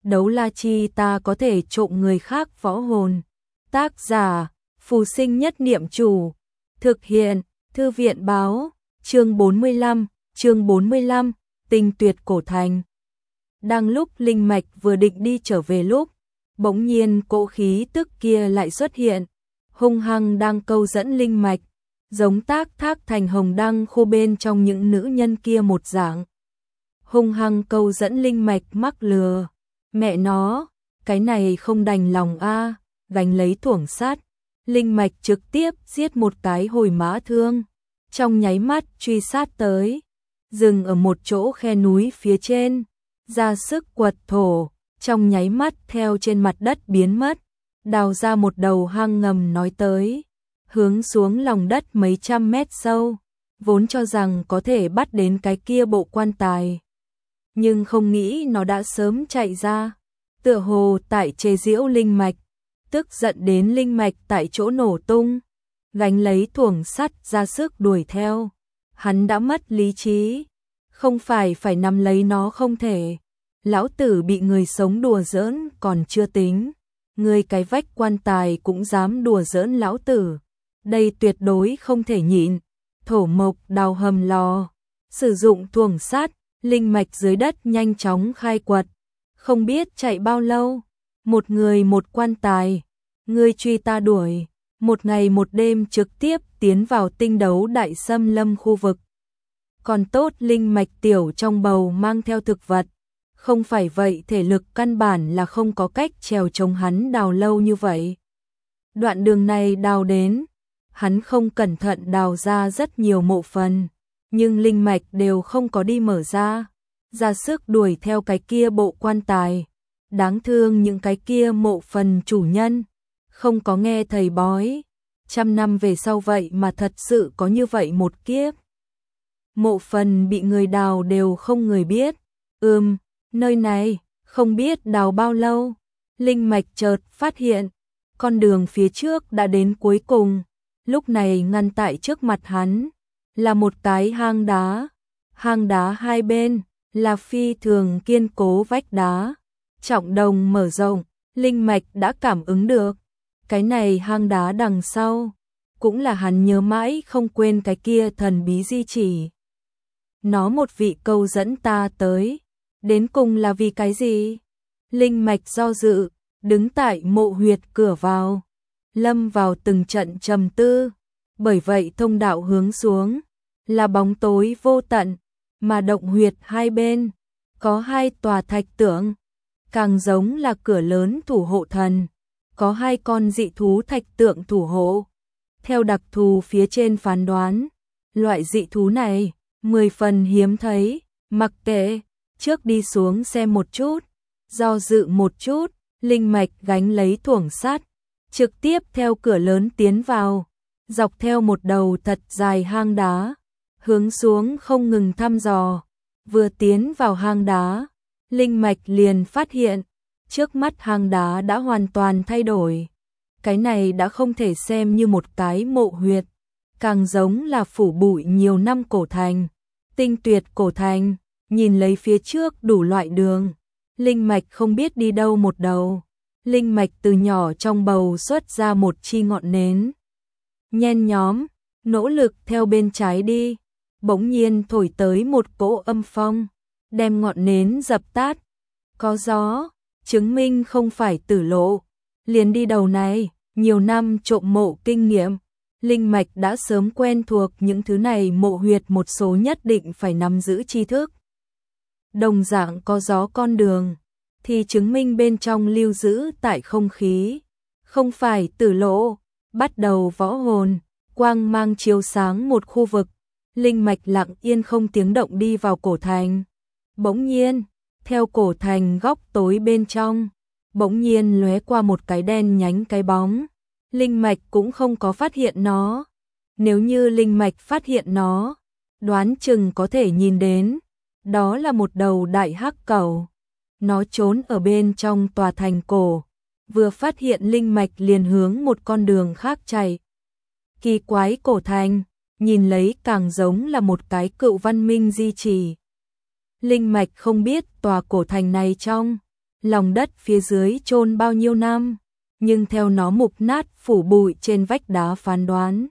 đấu la chi ta có thể trộm người khác võ hồn. Tác giả, Phù Sinh Nhất Niệm Chủ. Thực hiện, Thư viện Báo, chương 45, Tinh Tuyệt Cổ Thành. Đang lúc Linh Mạch vừa định đi trở về lúc, bỗng nhiên cỗ khí tức kia lại xuất hiện, hung hăng đang câu dẫn Linh Mạch, giống tác thác thành hồng đăng khô bên trong những nữ nhân kia một dạng. Hung hăng câu dẫn Linh Mạch mắc lừa. Mẹ nó, cái này không đành lòng a, gánh lấy thuổng sát. Linh Mạch trực tiếp giết một cái hồi mã thương, trong nháy mắt truy sát tới, dừng ở một chỗ khe núi phía trên, ra sức quật thổ, trong nháy mắt theo trên mặt đất biến mất, đào ra một đầu hang ngầm nói tới, hướng xuống lòng đất mấy trăm mét sâu, vốn cho rằng có thể bắt đến cái kia bộ quan tài. Nhưng không nghĩ nó đã sớm chạy ra, tựa hồ tại chế giễu Linh Mạch, tức giận đến Linh Mạch tại chỗ nổ tung, gánh lấy thuổng sắt ra sức đuổi theo. Hắn đã mất lý trí, không phải nắm lấy nó không thể. Lão tử bị người sống đùa giỡn còn chưa tính, người cái vách quan tài cũng dám đùa giỡn lão tử. Đây tuyệt đối không thể nhịn. Thổ mộc đào hầm lò, sử dụng thuổng sắt, Linh Mạch dưới đất nhanh chóng khai quật. Không biết chạy bao lâu, một người một quan tài, ngươi truy ta đuổi, một ngày một đêm trực tiếp tiến vào tinh đấu đại xâm lâm khu vực. Còn tốt Linh Mạch tiểu trong bầu mang theo thực vật, không phải vậy thể lực căn bản là không có cách trèo chống hắn đào lâu như vậy. Đoạn đường này đào đến, hắn không cẩn thận đào ra rất nhiều mộ phần, nhưng Linh Mạch đều không có đi mở ra sức đuổi theo cái kia bộ quan tài. Đáng thương những cái kia mộ phần chủ nhân, không có nghe thầy bói, 100 năm về sau vậy mà thật sự có như vậy một kiếp. Mộ phần bị người đào đều không người biết. Nơi này, không biết đào bao lâu. Linh Mạch chợt phát hiện, con đường phía trước đã đến cuối cùng. Lúc này ngăn tại trước mặt hắn, là một cái hang đá. Hang đá hai bên, là phi thường kiên cố vách đá. Trọng đồng mở rộng, Linh Mạch đã cảm ứng được. Cái này hang đá đằng sau, cũng là hắn nhớ mãi không quên cái kia thần bí di chỉ. Nó một vị câu dẫn ta tới, đến cùng là vì cái gì? Linh Mạch do dự, đứng tại mộ huyệt cửa vào, lâm vào từng trận trầm tư. Bởi vậy thông đạo hướng xuống, là bóng tối vô tận, mà động huyệt hai bên, có hai tòa thạch tượng, càng giống là cửa lớn thủ hộ thần, có hai con dị thú thạch tượng thủ hộ. Theo đặc thù phía trên phán đoán, loại dị thú này 10 phần hiếm thấy. Mặc kệ, trước đi xuống xem một chút. Do dự một chút, Linh Mạch gánh lấy thuổng sắt, trực tiếp theo cửa lớn tiến vào, dọc theo một đầu thật dài hang đá, hướng xuống không ngừng thăm dò. Vừa tiến vào hang đá, Linh Mạch liền phát hiện, trước mắt hang đá đã hoàn toàn thay đổi. Cái này đã không thể xem như một cái mộ huyệt, càng giống là phủ bụi nhiều năm cổ thành. Tinh tuyệt cổ thành, nhìn lấy phía trước đủ loại đường, Linh Mạch không biết đi đâu một đầu. Linh Mạch từ nhỏ trong bầu xuất ra một chi ngọn nến. Nhen nhóm, nỗ lực theo bên trái đi, bỗng nhiên thổi tới một cỗ âm phong, đem ngọn nến dập tắt. Có gió, chứng minh không phải tử lộ. Liền đi đầu này, nhiều năm trộm mộ kinh nghiệm, Linh Mạch đã sớm quen thuộc những thứ này mộ huyệt một số nhất định phải nắm giữ tri thức. Đồng dạng có gió con đường, thì chứng minh bên trong lưu giữ tại không khí, không phải tử lộ. Bắt đầu võ hồn, quang mang chiếu sáng một khu vực, Linh Mạch lặng yên không tiếng động đi vào cổ thành. Bỗng nhiên, theo cổ thành góc tối bên trong, bỗng nhiên lóe qua một cái đen nhánh cái bóng. Linh Mạch cũng không có phát hiện nó. Nếu như Linh Mạch phát hiện nó, đoán chừng có thể nhìn đến, đó là một đầu đại hắc cẩu. Nó trốn ở bên trong tòa thành cổ, vừa phát hiện Linh Mạch liền hướng một con đường khác chạy. Kỳ quái cổ thành, nhìn lấy càng giống là một cái cựu văn minh di chỉ. Linh Mạch không biết tòa cổ thành này trong lòng đất phía dưới chôn bao nhiêu năm, nhưng theo nó mục nát phủ bụi trên vách đá phán đoán,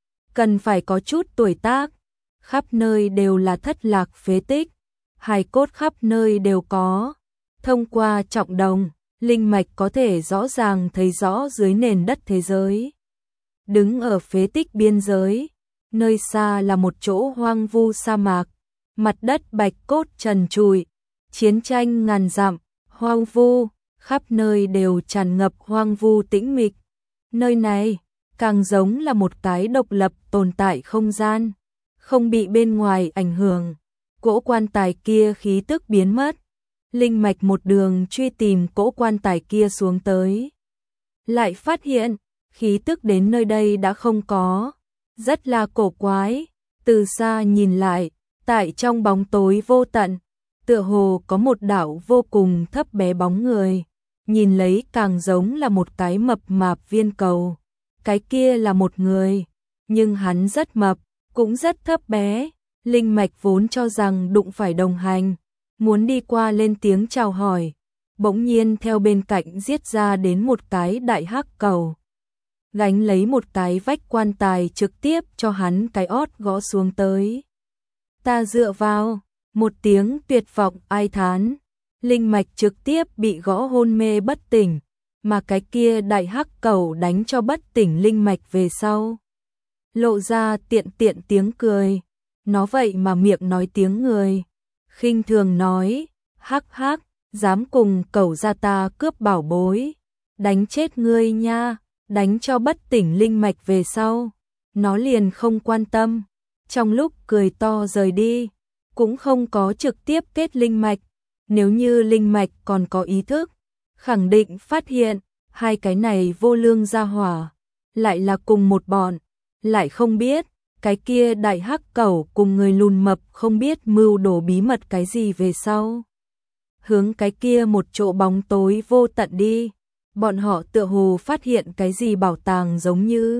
cần phải có chút tuổi tác, khắp nơi đều là thất lạc phế tích, hài cốt khắp nơi đều có. Thông qua trọng đồng, linh mạch có thể rõ ràng thấy rõ dưới nền đất thế giới. Đứng ở phế tích biên giới, nơi xa là một chỗ hoang vu sa mạc, mặt đất bạch cốt trần trụi, chiến tranh ngàn dặm, hoang vu, khắp nơi đều tràn ngập hoang vu tĩnh mịch. Nơi này càng giống là một cái độc lập tồn tại không gian, không bị bên ngoài ảnh hưởng. Cỗ quan tài kia khí tức biến mất, linh mạch một đường truy tìm cỗ quan tài kia xuống tới. Lại phát hiện, khí tức đến nơi đây đã không có, rất là cổ quái, từ xa nhìn lại, tại trong bóng tối vô tận, tựa hồ có một đạo vô cùng thấp bé bóng người, nhìn lấy càng giống là một cái mập mạp viên cầu. Cái kia là một người, nhưng hắn rất mập, cũng rất thấp bé. Linh mạch vốn cho rằng đụng phải đồng hành, muốn đi qua lên tiếng chào hỏi, bỗng nhiên theo bên cạnh giết ra đến một cái đại hắc cầu, gánh lấy một cái vách quan tài trực tiếp cho hắn cái ót gõ xuống tới. Ta dựa vào, một tiếng tuyệt vọng ai thán, linh mạch trực tiếp bị gõ hôn mê bất tỉnh, mà cái kia đại hắc cầu đánh cho bất tỉnh linh mạch về sau. Lộ ra tiện tiện tiếng cười, nó vậy mà miệng nói tiếng người, khinh thường nói, hắc hắc, dám cùng cẩu gia ta cướp bảo bối, đánh chết ngươi nha, đánh cho bất tỉnh linh mạch về sau. Nó liền không quan tâm, trong lúc cười to rời đi, cũng không có trực tiếp kết linh mạch. Nếu như linh mạch còn có ý thức, khẳng định phát hiện, hai cái này vô lương gia hỏa, lại là cùng một bọn, lại không biết, cái kia đại hắc cẩu cùng người lùn mập không biết mưu đồ bí mật cái gì về sau. Hướng cái kia một chỗ bóng tối vô tận đi, bọn họ tựa hồ phát hiện cái gì bảo tàng giống như.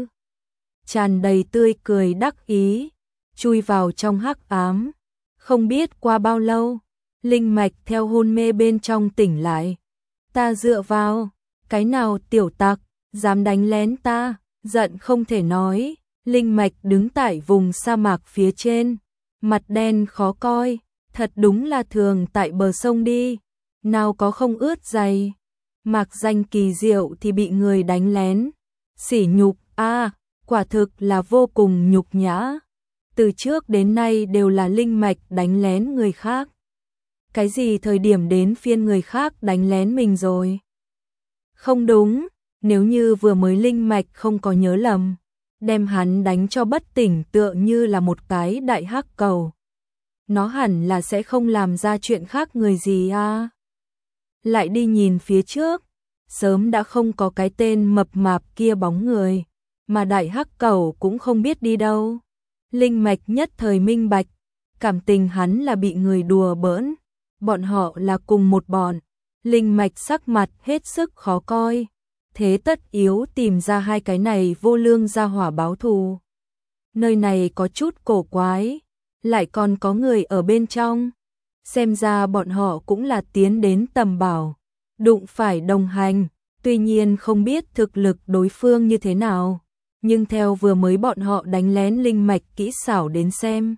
Tràn đầy tươi cười đắc ý, chui vào trong hắc ám, không biết qua bao lâu, linh mạch theo hôn mê bên trong tỉnh lại. Ta dựa vào, cái nào tiểu tặc, dám đánh lén ta, giận không thể nói. Linh mạch đứng tại vùng sa mạc phía trên, mặt đen khó coi, thật đúng là thường tại bờ sông đi, nào có không ướt giày. Mạc danh kỳ diệu thì bị người đánh lén, sỉ nhục a, quả thực là vô cùng nhục nhã. Từ trước đến nay đều là linh mạch đánh lén người khác. Cái gì thời điểm đến phiên người khác đánh lén mình rồi? Không đúng, nếu như vừa mới linh mạch không có nhớ lầm, đem hắn đánh cho bất tỉnh tựa như là một cái đại hắc cầu. Nó hẳn là sẽ không làm ra chuyện khác người gì à. Lại đi nhìn phía trước, sớm đã không có cái tên mập mạp kia bóng người, mà đại hắc cầu cũng không biết đi đâu. Linh mạch nhất thời minh bạch, cảm tình hắn là bị người đùa bỡn, bọn họ là cùng một bọn. Linh mạch sắc mặt hết sức khó coi, thế tất yếu tìm ra hai cái này vô lương gia hỏa báo thù. Nơi này có chút cổ quái, lại còn có người ở bên trong, xem ra bọn họ cũng là tiến đến tầm bảo, đụng phải đồng hành, tuy nhiên không biết thực lực đối phương như thế nào, nhưng theo vừa mới bọn họ đánh lén linh mạch kỹ xảo đến xem,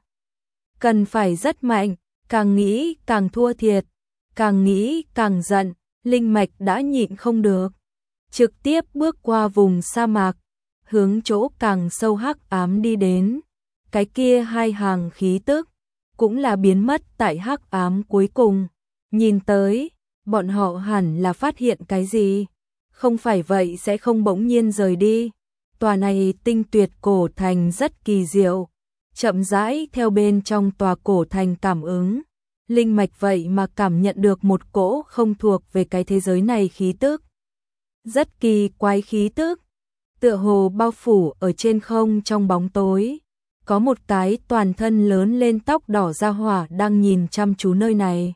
cần phải rất mạnh, càng nghĩ càng thua thiệt, càng nghĩ càng giận, linh mạch đã nhịn không được, trực tiếp bước qua vùng sa mạc, hướng chỗ càng sâu hắc ám đi đến. Cái kia hai hàng khí tức cũng là biến mất tại hắc ám cuối cùng. Nhìn tới, bọn họ hẳn là phát hiện cái gì, không phải vậy sẽ không bỗng nhiên rời đi. Tòa này tinh tuyệt cổ thành rất kỳ diệu, chậm rãi theo bên trong tòa cổ thành cảm ứng, linh mạch vậy mà cảm nhận được một cỗ không thuộc về cái thế giới này khí tức. Rất kỳ quái khí tức, tựa hồ bao phủ ở trên không trong bóng tối. Có một cái toàn thân lớn lên tóc đỏ ra hỏa đang nhìn chăm chú nơi này.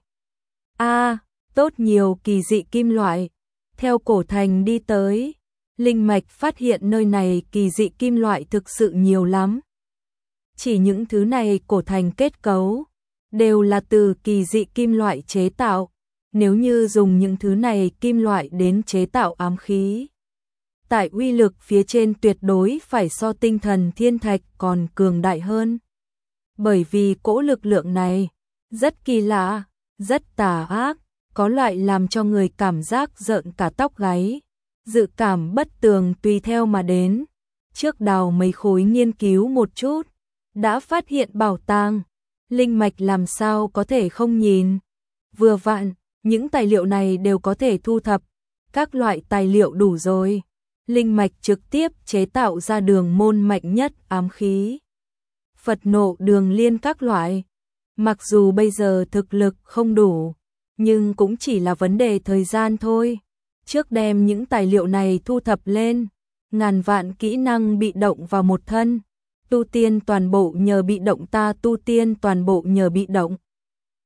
A, tốt nhiều kỳ dị kim loại. Theo cổ thành đi tới, linh mạch phát hiện nơi này kỳ dị kim loại thực sự nhiều lắm. Chỉ những thứ này cổ thành kết cấu đều là từ kỳ dị kim loại chế tạo, Nếu như dùng những thứ này kim loại đến chế tạo ám khí, tại uy lực phía trên tuyệt đối phải so tinh thần thiên thạch còn cường đại hơn. Bởi vì cỗ lực lượng này rất kỳ lạ, rất tà ác, có loại làm cho người cảm giác rợn cả tóc gáy, dự cảm bất tường tùy theo mà đến. Trước đào mấy khối nghiên cứu một chút, đã phát hiện bảo tàng, linh mạch làm sao có thể không nhìn. Vừa vặn, những tài liệu này đều có thể thu thập, các loại tài liệu đủ rồi. Linh mạch trực tiếp chế tạo ra đường môn mạnh nhất ám khí. Phật nộ đường liên các loại. Mặc dù bây giờ thực lực không đủ, nhưng cũng chỉ là vấn đề thời gian thôi. Trước đem những tài liệu này thu thập lên, ngàn vạn kỹ năng bị động vào một thân. Tu tiên toàn bộ nhờ bị động, ta tu tiên toàn bộ nhờ bị động.